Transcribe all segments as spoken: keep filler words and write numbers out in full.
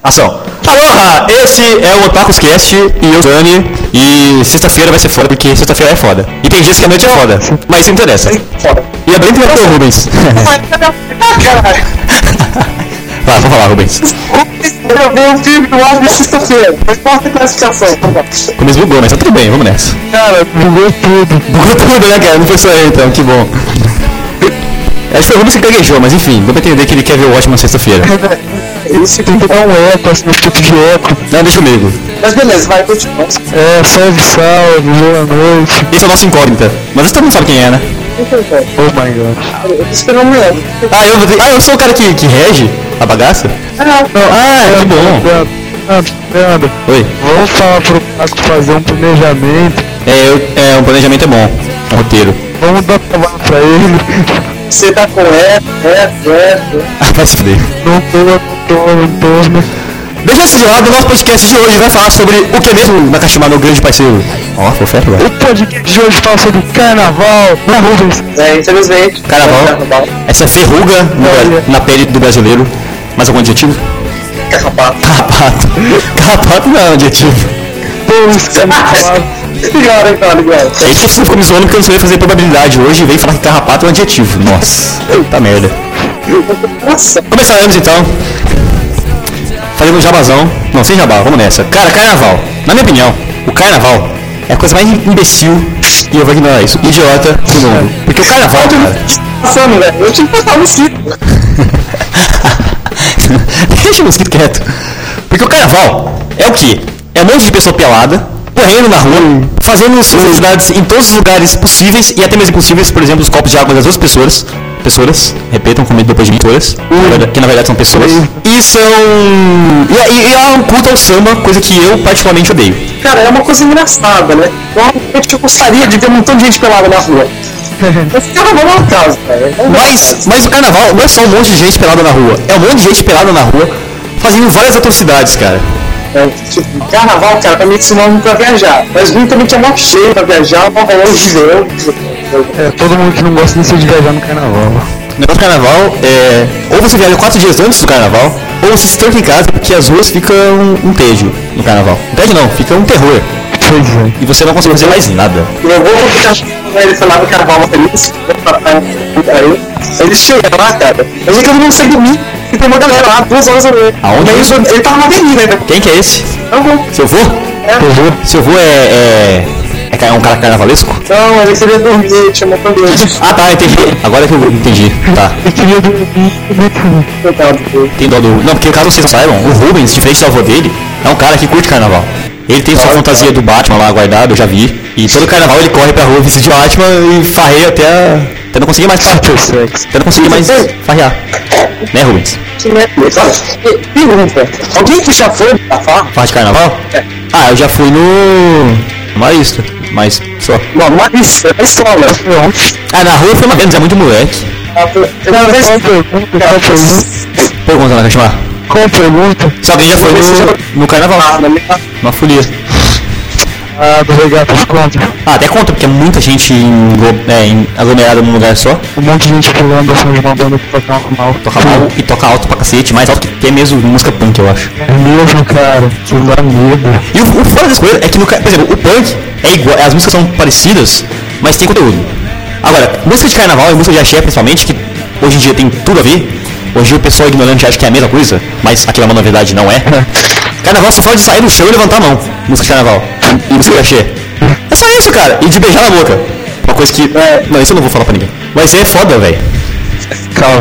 Ação. Aloha! Esse é o Otakus Cast e eu sou o Dani. E sexta-feira vai ser foda, porque sexta-feira é foda. E tem dias que a noite é foda, mas isso não interessa. E a Brenda é o Rubens. Vai, vamos falar, Rubens. Eu vi um filme do lado de sexta-feira. Não importa a classificação. Começo bugou, mas tá tudo bem, vamos nessa. Cara, bugou tudo. Bugou tudo, né, cara? Não foi só eu, então, que bom. Acho que foi o Rubens que gaguejou, mas enfim, dá pra entender que ele quer ver o ótimo na sexta-feira. Esse tem que dar um eco, assim, um tipo de eco. Não, deixa comigo. Mas beleza, vai, continua. É, salve, salve, boa noite. Esse é o nosso incógnita, mas todo mundo sabe quem é, né? Oh my god. Eu tô esperando mesmo. Ah, eu, vou ter... ah, eu sou o cara que, que rege a bagaça? Ah, não. Ah, que bom. Leandro, Oi. vamos falar pro Paco fazer um planejamento. É, eu, é, um planejamento é bom, é um roteiro. Vamos dar trabalho pra ele. Você tá correto, reto, reto. Ah, vai se fuder. Não tô, não tô, não tô, né? Deixa esse de lado, o nosso podcast de hoje vai falar sobre o que mesmo, Nakashima, meu grande parceiro? Ó, foi fera, velho. O podcast de hoje fala sobre carnaval, na Rubens. É, infelizmente. Carnaval, carnaval. Essa ferruga no, na pele do brasileiro. Mais algum adjetivo? Carrapato. Carrapato. Carrapato não é um adjetivo. Carrapato. Ligado, hein, cara, ligado. É isso que você ficou me zoando porque eu não sabia fazer probabilidade hoje e veio falar que carrapato é um adjetivo. Nossa, tá merda. Nossa. Começaremos então. Fazendo um jabazão. Não, sem jabá, vamos nessa. Cara, carnaval. Na minha opinião, o carnaval é a coisa mais imbecil, e eu vou ignorar isso, idiota do mundo. Porque o carnaval, cara... Passando, velho. Eu tinha que passar no mosquito. Deixa o mosquito quieto. Porque o carnaval é o quê? É um monte de pessoa pelada, correndo na rua, fazendo suas atividades em todos os lugares possíveis e até mesmo impossíveis, por exemplo, os copos de água das outras pessoas. Pessoas, repetam comigo depois de mim, pessoas, que na verdade são pessoas. E são... E, e, e é um culto ao samba, coisa que eu particularmente odeio. Cara, é uma coisa engraçada, né? Normalmente eu gostaria de ver um montão de gente pelada na rua. Esse carnaval não é o caso, cara. Mas, mas o carnaval não é só um monte de gente pelada na rua, é um monte de gente pelada na rua, fazendo várias atrocidades, cara. É, tipo, carnaval, cara, pra mim esse nome pra viajar. Mas muito também tinha mó cheio pra viajar, mó rolê de verão. É, todo mundo que não gosta de viajar no carnaval. O negócio do carnaval é... Ou você viaja quatro dias antes do carnaval, ou você se tranca em casa porque as ruas ficam um, um tédio no carnaval. Um tédio não, fica um terror. Pois é. E você não consegue fazer mais nada. Eu vou ficar ele falava que carnaval feliz. Ele chega lá, cara. Eu vi que ele não consegue dormir. E tem uma galera lá, duas horas da noite. Aonde? Ele, ele tava na avenida ainda. Quem que é esse? Eu vou. Seu avô? É. Seu avô? Seu avô é... é... É um cara carnavalesco? Não, ele queria dormir, chamou pra dormir. Ah tá, entendi. Agora que eu entendi. Tá. Ele queria dormir. Tem dó do... Não, porque caso vocês não saibam, o Rubens, diferente do avô dele, é um cara que curte carnaval. Ele tem sua fantasia do Batman lá guardado, eu já vi. E todo carnaval ele corre pra rua vestido de Batman e farreia até, a... até não conseguir mais farrear. Até não conseguir mais farrear. Né, Rubens? Pergunta, alguém que já foi pra farra? Farra de carnaval? É. Ah, eu já fui no... Marista, mas só. Não, Marista, na escola. Ah, na rua foi uma vez, é muito moleque. Uma vez... Pergunta, Nakashima. Qual pergunta? Se alguém já foi no, no carnaval. Ah, na minha... Uma folia. Ah, do regatas conta. Ah, até conta, porque é muita gente englo- é, em- aglomerada num lugar só. Um monte de gente pulando assim de uma banda que toca mal. Toca mal e toca alto pra cacete, mais alto que é mesmo música punk, eu acho. É mesmo, cara. Que dá medo. E o, o foda das coisas é que, no, ca- por exemplo, o punk é igual, as músicas são parecidas, mas tem conteúdo. Agora, música de carnaval e música de axé, principalmente, que hoje em dia tem tudo a ver. Hoje em dia o pessoal ignorante acha que é a mesma coisa, mas aquilo é uma novidade, não é. Carnaval só fala de sair do chão e levantar a mão. Música de carnaval. E música de axé. É só isso, cara. E de beijar na boca. Uma coisa que... É, não, isso eu não vou falar pra ninguém. Mas é foda, velho. Calma,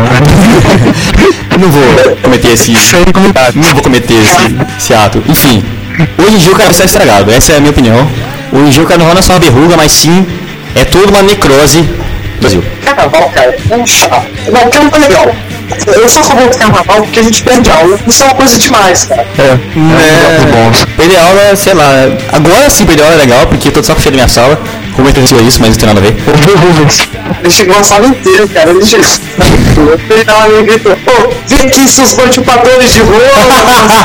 Eu não vou cometer esse... Não vou cometer esse, esse ato. Enfim. Hoje em dia o carnaval está estragado. Essa é a minha opinião. Hoje em dia o carnaval não é só uma verruga, mas sim... É toda uma necrose do Brasil. Carnaval, cara, é um chato. Não, que é legal. Eu sou a favor do carnaval porque a gente perde aula. Isso é uma coisa demais, cara. É, é, bom. Perder aula, sei lá. Agora sim perder aula é legal, porque eu tô só cheio da minha sala. Como é que eu isso, mas não tem nada a ver. Ele chegou a sala inteira, cara. Ele chegou. Ele tava ali e gritou: pô, vem aqui seus bandipadores de rua.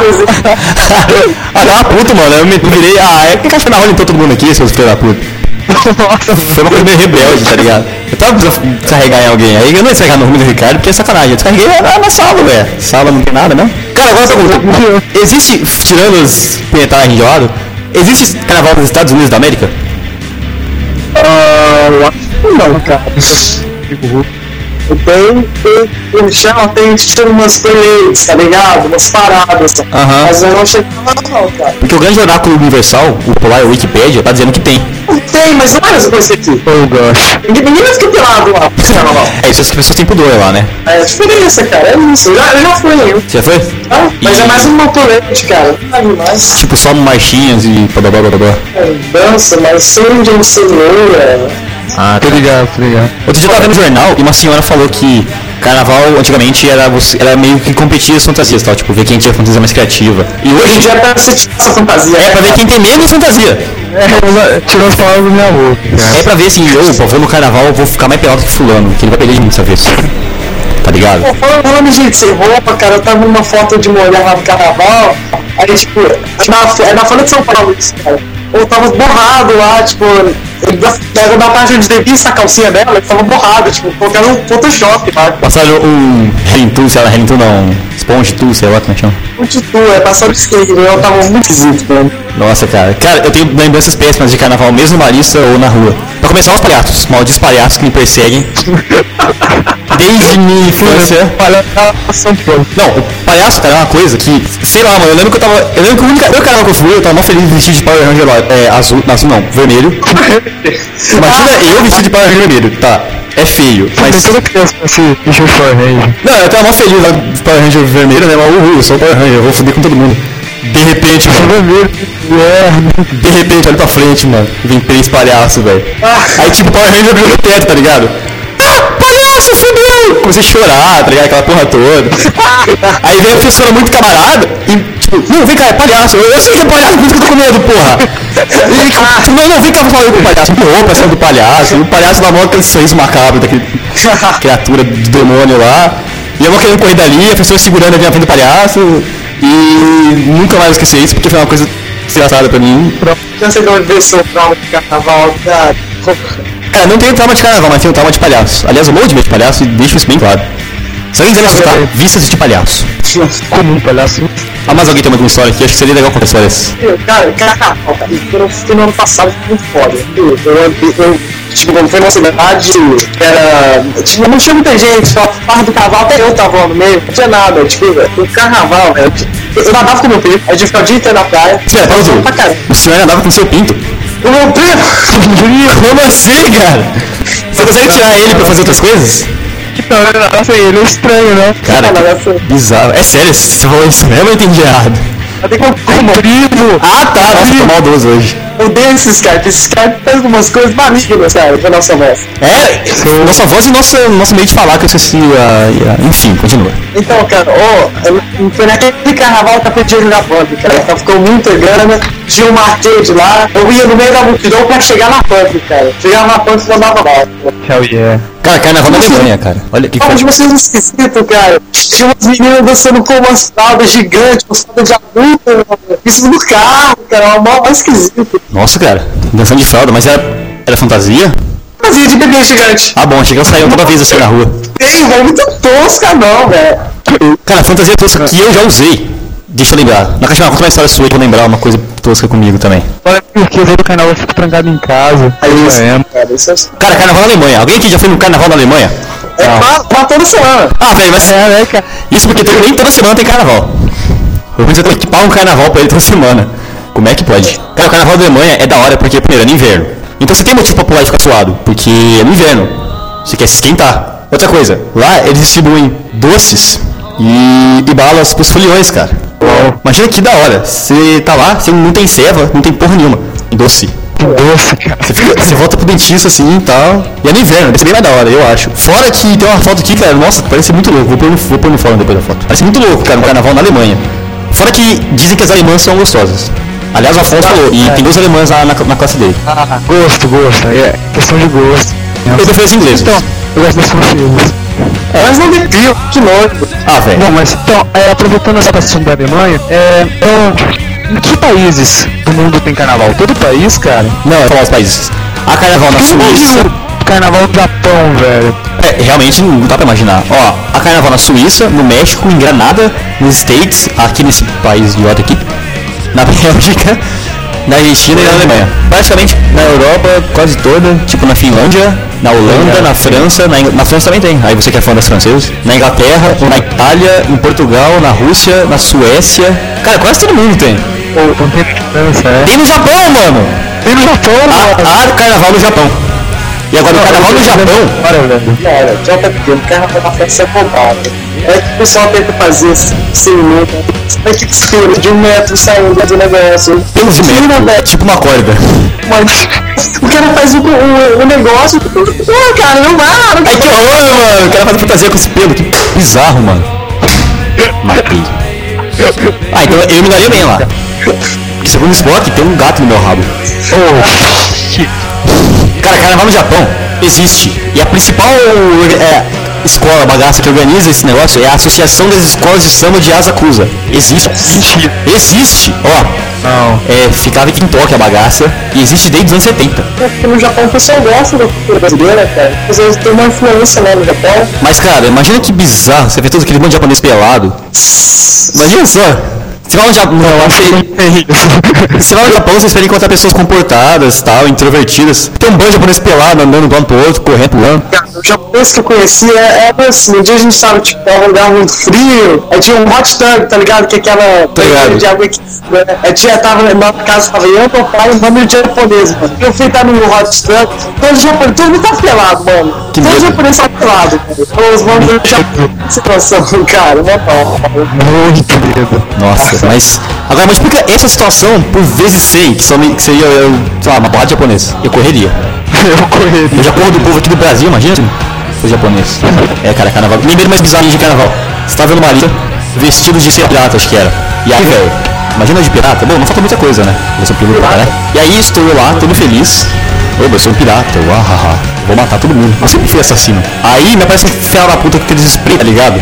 Ah, dá uma puta, mano. Eu me virei. Ah, é que caixa na rola então todo mundo aqui, seus filhos da puta. Foi uma coisa meio rebelde, tá ligado? Eu tava precisando descarregar em alguém. Aí eu não ia descarregar no rumo do Ricardo, porque é sacanagem. Eu descarreguei na, na sala, velho. Sala não tem nada, não. Cara, agora eu pergunto. Existe, tirando os punhetais de lado, existe carnaval nos Estados Unidos da América? Ah, eu acho que não, cara. Tem, tem, tem chão, tem tipo umas playlists, tá ligado? Umas paradas. Uhum. Mas eu não cheguei lá não, cara. Porque o grande oráculo universal, o Polar Wikipedia, tá dizendo que tem. Tem, mas não é essa coisa aqui. Oh, gosh. Ninguém vai ficar pelado lá. É isso, as pessoas têm pudor lá, né? É a diferença, cara. É isso. Eu já, eu já fui aí. Você já foi? Ah, mas e... é mais um motorete, cara. Não é mais. Tipo, só marchinhas e blá blá blá blá. É, dança, mas sem de um senhor. Ah, tô ligado, tô ligado. Outro dia eu tava vendo no jornal e uma senhora falou que carnaval antigamente era, você, era meio que competir as fantasias, tal, tipo, ver quem tinha fantasia mais criativa. E hoje em dia é pra você tirar essa fantasia. É pra ver quem tem menos fantasia. É, tirou as palavras da minha boca. É pra ver assim, opa, vou no carnaval, eu vou ficar mais pelado que fulano, que ele vai perder de mim dessa vez. Tá ligado? Pô, falando, gente, sem roupa, cara, eu tava numa foto de mulher lá no carnaval, aí tipo, na, é na Folha de São Paulo isso, cara. Eu tava borrado lá, tipo, eu da parte onde devia essa calcinha dela, eu tava borrado, tipo, colocaram um Photoshop lá. Passaram um Relintu, sei lá, Relintu não, Sponge Tu, sei lá como é que chama. Um Titu, é, passaram skate, eu tava muito esquisito, mano. Nossa, cara. Cara, eu tenho lembranças péssimas de carnaval, mesmo no Marista ou na rua. Pra começar, os palhaços, malditos palhaços que me perseguem. Desde minha infância. Não, o palhaço, cara, é uma coisa que, sei lá, mano, eu lembro que eu tava. Eu lembro que o único carnaval que eu fui, eu tava mó feliz vestido de Power Ranger é, azul, não, azul não, vermelho. Imagina eu vestido de Power Ranger vermelho, tá? É feio, mas... toda criança assim, vestiu de Power Ranger. Não, eu tava mó feliz lá de Power Ranger vermelho, né? Mas uhul, eu sou o Power Ranger, eu vou foder com todo mundo. De repente, mano. Vermelho. De repente, olha pra frente, mano. Vem três palhaços, velho. Aí tipo, Power Ranger abriu no teto, tá ligado? Ah, palhaço, fudeu! Comecei a chorar, tá ligado? Aquela porra toda. Aí veio a professora muito camarada e, tipo, não, vem cá, é palhaço. Eu, eu sei que é palhaço, por isso que eu tô com medo, porra. E, tipo, não, não, vem cá pra falar com o palhaço. Empurrou pra cima do palhaço. E o palhaço dá mó aquele sorriso macabro daquele criatura de demônio lá. E eu vou querendo correr dali, a professora segurando ali na frente do palhaço. E nunca mais esqueci isso, porque foi uma coisa engraçada pra mim. Já sei de onde veio seu trauma de carnaval, cara. Cara, não tenho trauma de carnaval, mas tenho trauma de palhaço. Aliás, eu morro de medo de palhaço e deixo isso bem claro. Se alguém quiser me assustar, vistas de palhaço. Comum, palhaço. Ah, mas alguém tem alguma história aqui? Acho que seria legal contar histórias. Cara, carnaval, cara. Eu fiquei no ano passado, foi muito foda. Eu, eu, eu, tipo, quando foi na cidade, era... Tipo, não tinha muita gente, só parte do carnaval, até eu tava lá no meio, não tinha nada. Tipo, o carnaval, velho. Eu nadava com meu pinto, a gente ficava o dia inteiro na praia. Você pausa, o senhor nadava com seu pinto? O meu pinto? Como assim, cara? Você consegue tirar ele pra fazer outras coisas? Então, nossa, ele é estranho, né? Cara, que bizarro. É sério, você falou isso mesmo ou eu entendi errado? Até que eu como. Ah, tá, nossa, tô maldoso hoje. Eu odeio esses caras, esses caras fazem umas coisas malignas, cara, pra nossa voz. É, nossa voz e nosso, nosso meio de falar, que eu esqueci a... a enfim, continua. Então, cara, ó, oh, foi naquele carnaval que eu podia jogar pump, cara. Então ficou muita grana, tinha um arcade lá, eu ia no meio da multidão pra chegar na pump, cara. Chegava na pump e não dava mal. Hell yeah. Cara, carnaval na Alemanha, cara. Olha que coisa. Vocês esquisito, cara. Tinha umas meninas dançando com umas fraldas gigantes, umas fraldas de adulto, isso no carro, cara, uma mal mais esquisito. Nossa, cara, dançando de fralda, mas era, era fantasia? Fantasia de bebê gigante. Ah, bom, achei que elas saíam toda vez assim na rua. Tem, velho, muito tosca não, velho. Cara, fantasia tosca que eu já usei. Deixa eu lembrar. Na caixa de conta uma história sua, eu vou lembrar uma coisa tosca comigo também. Olha, porque eu vou no carnaval, eu fico trancado em casa. Aí isso, é, cara, isso é... Cara, carnaval na Alemanha. Alguém aqui já foi no carnaval na Alemanha? É pra, pra toda semana. Ah, velho, mas é, né, cara? Isso porque nem toda semana tem carnaval. Eu pensei que eu equipar um carnaval pra ele toda semana. Como é que pode? Cara, o carnaval da Alemanha é da hora porque, primeiro, é no inverno. Então você tem motivo pra pular e ficar suado, porque é no inverno. Você quer se esquentar. Outra coisa, lá eles distribuem doces e, e balas pros foliões, cara. Uau. Imagina que da hora. Você tá lá, você não tem ceva, não tem porra nenhuma. Doce. Doce, cara. Você, fica, você volta pro dentista assim e tal. E é no inverno, deve ser bem mais da hora, eu acho. Fora que tem uma foto aqui, cara, nossa, parece muito louco. Vou pôr no, vou pôr no fórum depois da foto. Parece muito louco, cara, um carnaval na Alemanha. Fora que dizem que as alemãs são gostosas. Aliás, o Afonso falou, e é. tem duas alemãs lá na, na classe dele. Ah, gosto, gosto. É questão de gosto. Eu prefiro as inglesas. Então, eu gosto das francesas. É, mas não depio, que nojo. Ah, velho. Não, mas então, é, aproveitando essa questão da Alemanha, é, então, em que países do mundo tem carnaval? Todo país, cara? Não, é falar os países. Há carnaval na Suíça. Carnaval do Japão, velho. É, realmente não dá pra imaginar. Ó, há carnaval na Suíça, no México, em Granada, nos States, aqui nesse país idiota aqui, na Bélgica, na Argentina e na Alemanha. Praticamente na Europa, quase toda, tipo na Finlândia, na Holanda, na França, na, Ing... na França também tem, aí você que é fã das francesas, na Inglaterra, na Itália, em Portugal, na Rússia, na Suécia, cara, quase todo mundo tem. Pô, não tem França, é. Tem no Japão, mano! Tem no Japão, mano! Há, há carnaval no Japão. E agora o carnaval no Japão. Olha, velho. Cara, já tá pedindo, o carnaval na França é roubado. É que o pessoal tenta fazer sem medo. É que tira de um metro saindo do negócio. Pelo de metro, tipo uma corda. Mas o cara faz o, o, o negócio. Pô, cara, não vai. Ai, que horror, mano. O cara faz fantasia com esse pelo. Que bizarro, mano. Matei. Ah, então eu me daria bem lá. Porque segundo o Spock, tem um gato no meu rabo. Oh, cara, carnaval no Japão existe. E a principal é, escola, bagaça que organiza esse negócio é a Associação das Escolas de Samba de Asakusa. Existe. Existe. Existe. Ó. Não. É, ficava aqui em Tóquio a bagaça. E existe desde os anos setenta. É porque no Japão o pessoal gosta da cultura brasileira, cara. Às vezes tem uma influência lá no Japão. Mas, cara, imagina que bizarro. Você vê todo aquele monte de japonês pelado. Imagina só. Você vai no Japão, não, achei... Você vai no Japão, você espera encontrar pessoas comportadas, tal, introvertidas. Tem um bando de japonês pelado, andando de um lado pro outro, correndo, pulando. O japonês que eu conhecia era assim, um dia a gente tava, tipo, num lugar muito frio, aí tinha um hot tub, tá ligado? Que é aquela... Tá ligado. De água que... Aí tinha, tava na casa, tava eu, meu pai e um nome de japonês, mano. Eu fui estar no hot tub, todo japonês, todo mundo tá pelado, mano. Que todo medo. japonês tá pelado, mano. Os manos do Japão, situação, cara, mano. Muito medo. Nossa, mas... Agora multiplica essa situação por vezes cem, que, são, que seria, eu, sei lá, uma porrada de japonês. Eu correria. Eu correria. Eu já corro do povo aqui do Brasil, imagina se fosse japonês. É, cara, carnaval. Lembrei mais bizarro de carnaval. Você tá vendo uma lista, vestido de ser pirata, acho que era. E aí, velho, imagina de pirata. Bom, não falta muita coisa, né? Eu sou pirata, né? E aí estou eu lá, todo feliz. Oba, eu sou um pirata, uahaha, vou matar todo mundo. Eu sempre fui assassino. Aí me aparece um filho da puta com aqueles spray, tá ligado?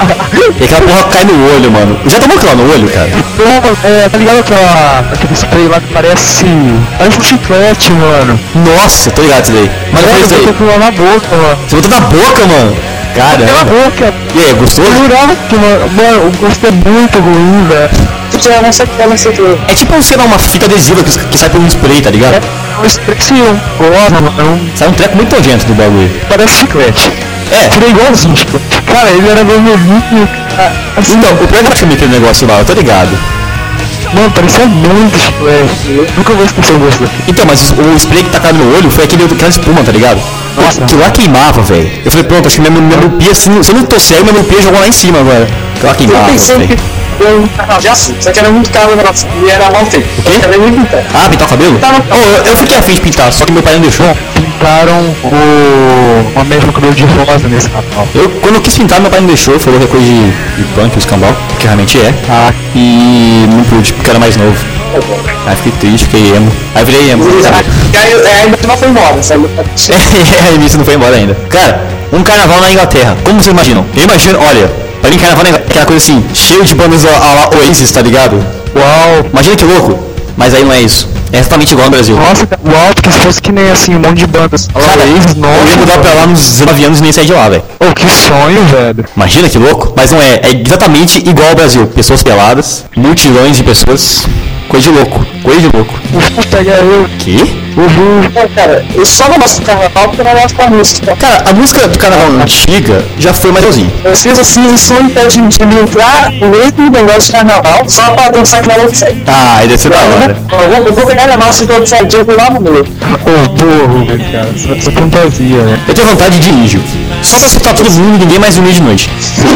E aquela porra cai no olho, mano. Já tomou aquilo lá no olho, cara? É, tá ligado aquela, aquele spray lá que parece... Parece um chiclete, mano. Nossa, tô ligado isso daí. Mas Mano, não foi isso eu aí. botou lá na boca, mano. Você botou na boca, mano. Pela Caramba. boca. E aí, gostou? Jurava que, mano, mano, o gosto é muito ruim, velho. Tu tinha não sei o que, não sei o que. É tipo, sei lá, uma fita adesiva que, que sai por um spray, tá ligado? O spray se eu gosto, mano. Sai um treco muito nojento do bagulho. Parece chiclete. É. Tirei igualzinho chiclete. Cara, ele era vermelhinho. Assim, Então, o pior é que eu chamei aquele negócio lá, eu tô ligado. mano, parecia muito chiclete. Eu nunca vou esquecer o gosto daqui. Então, mas o, o spray que tacava no olho foi aquele, aquela espuma, tá ligado? Nossa. Que lá queimava, velho. Eu falei, pronto, acho que minha, minha miopia, se, se eu não tô cego, minha miopia jogou lá em cima agora. Que lá Eu queimava, pensei velho. que eu um canal de aço, só que era muito caro, nossa, e era mal feito. O quê? Era muito caro. Ah, pintar o cabelo? Tava- Oh, eu, eu fiquei afim de pintar, só que meu pai não deixou. Pintaram o... uma mesma cabelo de rosa nesse canal. Eu, quando eu quis pintar, meu pai não deixou, falou que é coisa de, de punk, os cambal, que realmente é. Ah, E não pude, porque era mais novo. Aí fiquei triste, fiquei emo. Aí virei emo. sabe? E aí, é, ainda não foi embora, sabe? É, a início não foi embora ainda. Cara, um carnaval na Inglaterra, como vocês imaginam? Eu imagino, olha, pra mim carnaval na Inglaterra é aquela coisa assim, cheio de bandas a la Oasis, tá ligado? uau. Imagina que louco. Mas aí não é isso. É exatamente igual no Brasil. Nossa, uau, porque se fosse que nem assim, um monte de bandas. Cara, Oasis, eu ia mudar pra lá nos dezenove anos e nem sair de lá, velho. Oh, que sonho, velho. Imagina que louco. Mas não é, é exatamente igual ao Brasil. Pessoas peladas, multidões de pessoas. Coisa de louco, coisa de louco. Uhul, pega eu. Que? Uhul. Não, cara, eu só não gosto do carnaval porque eu não gosto da música. Cara, a música do carnaval antiga já foi mais legalzinho. Eu fiz assim, isso não impede de me entrar no mesmo negócio de carnaval, só pra dançar que não sei. Ah, aí deve ser da hora. Eu vou, eu vou pegar a massa e todo certinho e lá no meio. Ô, burro, cara. Essa fantasia, né? Eu tenho vontade de ir índio. Só pra escutar todo mundo e ninguém mais dormir de noite.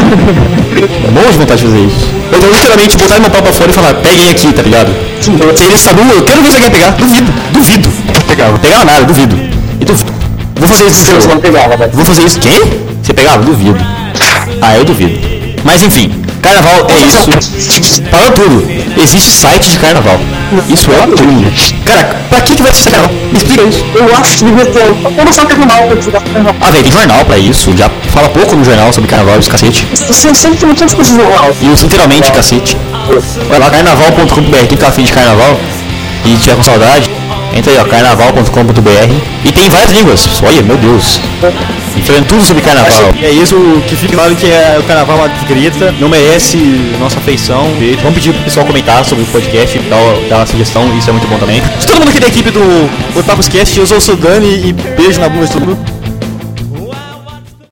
Morro de vontade de fazer isso. Eu vou literalmente botar meu pau pra fora e falar, peguem aqui, tá ligado? Se eles sabem, eu quero ver se alguém pegar. Duvido, duvido. Pegava. Não pegava nada, duvido. E duvido. Vou fazer isso. Eu não pegava, velho. Vou fazer isso. Quem? Você pegava? Duvido. Ah, eu duvido. Mas enfim, carnaval é isso. Parou tudo. Existe site de carnaval. Isso é tudo. Cara, pra que que vai ser carnaval? Me explica isso. Eu acho que devia ter. Eu não sou carnaval, eu preciso carnaval. Ah, velho, tem jornal pra isso. Já fala pouco no jornal sobre carnaval e os cacete. Você sempre tem muitas coisas igual. E os literalmente cacete. Vai lá, carnaval ponto com ponto br. Quem tá afim de carnaval e tiver com saudade, Entra aí, ó, carnaval ponto com ponto b r. E tem várias línguas. Olha, meu Deus. E falando tudo sobre carnaval. E é isso, que fique claro que é o carnaval é uma grita, não merece nossa afeição. Beijo. Vamos pedir pro pessoal comentar sobre o podcast, dar, dar uma sugestão, isso é muito bom também. De todo mundo aqui da equipe do Otakuscast, eu sou o Sudani e beijo na bunda de todo mundo.